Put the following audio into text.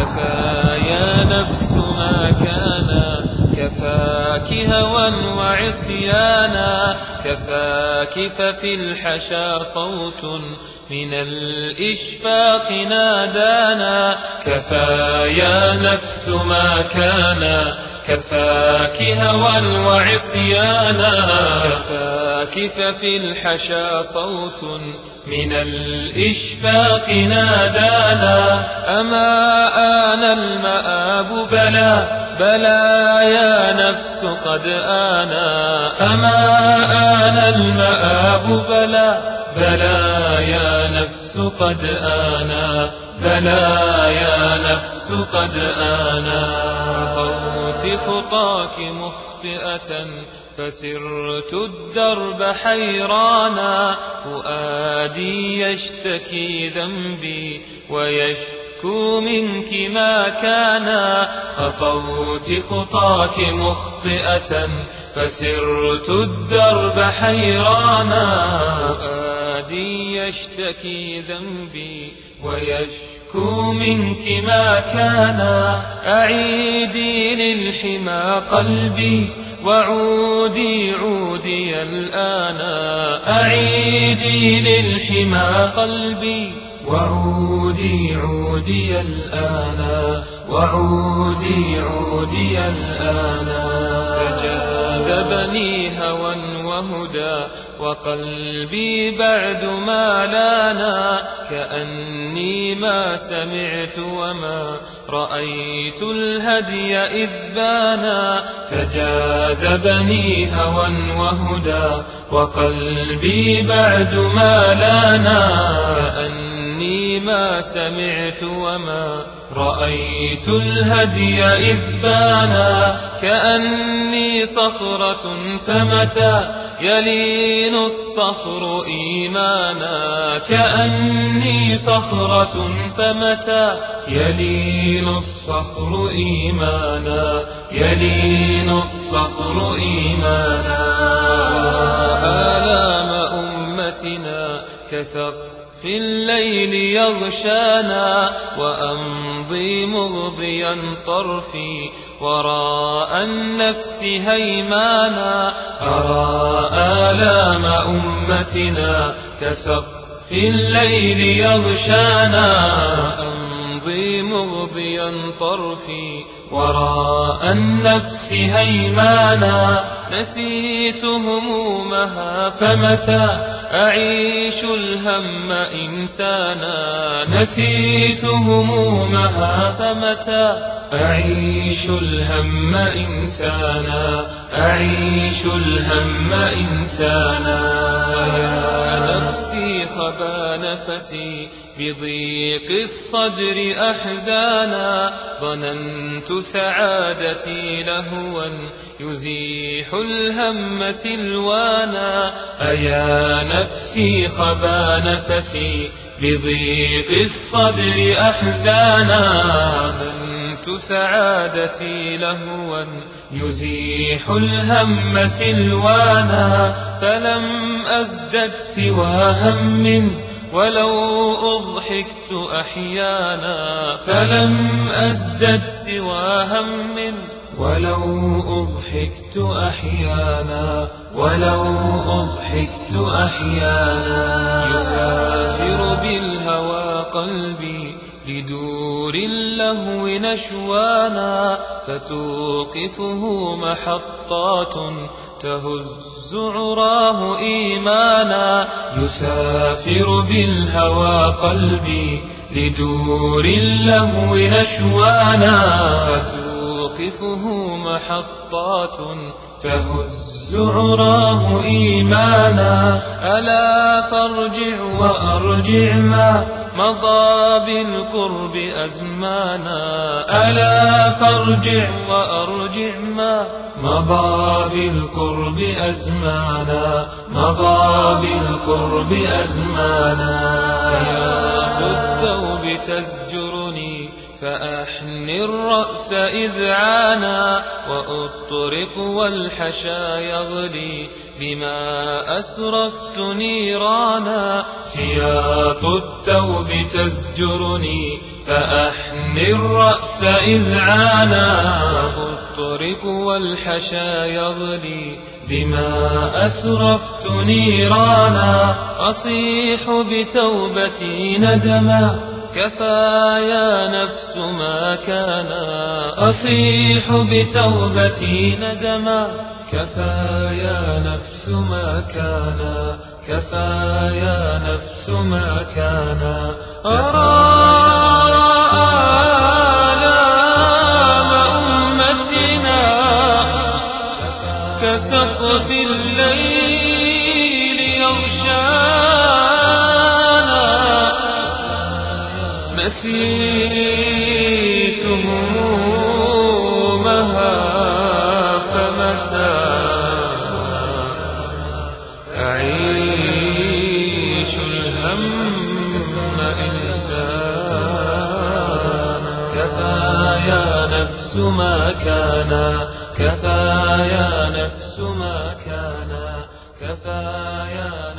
كفى يا نفس ما كان كفاك هوى وعصيانا كفاك ففي الحشا صوت من الإشفاق نادانا كفى يا نفس ما كان كفاك هوى وعصيانا كفاك ففي الحشا صوت من الإشفاق نادانا أما آن المآب بلى بلى يا نفس قد آنا أما آن المآب بلى بلى يا نفس قد آنا بلى يا نفس قد آنا خطوت خطاك مخطئة فسرت الدرب حيرانا فؤادي يشتكي ذنبي ويشكو منك ما كان خطوت خطاك مخطئة فسرت الدرب حيرانا فؤادي يشتكي ذنبي ويشكو منك ما كان أعيدي للحمى قلبي وعودي عودي الآن أعيدي للحمى قلبي وعودي عودي الآن وعودي عودي الآن تجاذبني هوى وهدى وقلبي بعد ما لانا كأني ما سمعت وما رأيت الهدي إذ بانا تجاذبني هوى وهدى وقلبي بعد ما لانا كأني ما سمعت وما رأيت الهدي إذ بانا كأني صخرة فمتى يلين الصخر إيمانا كأني صخرة فمتى يلين الصخر إيمانا يلين الصخر إيمانا آلام أمتنا كسقف الليل يغشانا وأمضي مغضيا طرفي وراء النفس هيمانا أرى آلام أمتنا كسقف الليل يغشانا أمضي مغضيا طرفي وراء النفس هيمانا نسيت همومها فمتى أعيش الهم إنسانا نسيت همومها فمتى أعيش الهم إنسانا أعيش الهم إنسانا يا نفسي خبا نفسي بضيق الصدر أحزانا ظننت سعادتي لهوا يزيح الهم سلوانا أيا نفسي خبا نفسي بضيق الصدر أحزانا ظننت سعادتي لهوا يزيح الهم سلوانا فلم أزدد سوى هم ولو أضحكت أحيانا فلم أزدد سوى هم ولو أضحكت أحيانا ولو أضحكت أحيانا يسافر بالهوى قلبي لدور اللهو نشوانا فتوقفه محطات تهز عراه إيمانا يسافر بالهوى قلبي لدور اللهو نشوانا فتوقفه محطات تهز عراه إيمانا ألا فارجع وأرجع ما مضى بالقرب أزمانا ألا فارجع وأرجع ما مضى بالقرب أزمانا مضى بالقرب أزمانا سياط التوب تزجرني فأحني الرأس إذ عانا وأطرق والحشا يغلي بما أسرفت نيرانا سياط التوب تزجرني فأحن الرأس إذ عانا الطرق والحشا يغلي بما أسرفت نيرانا أصيح بتوبتي ندما كفى يا نفس ما كان أصيح بتوبتي ندما كفى يا نفس ما كان كفى يا نفس ما كان أرى آلام أمتنا كسقف الليل يغشانا نسيت همومها فمتى أعيش الهم إنسان كفى يا نفس ما كان كفى يا نفس ما كان كفى يا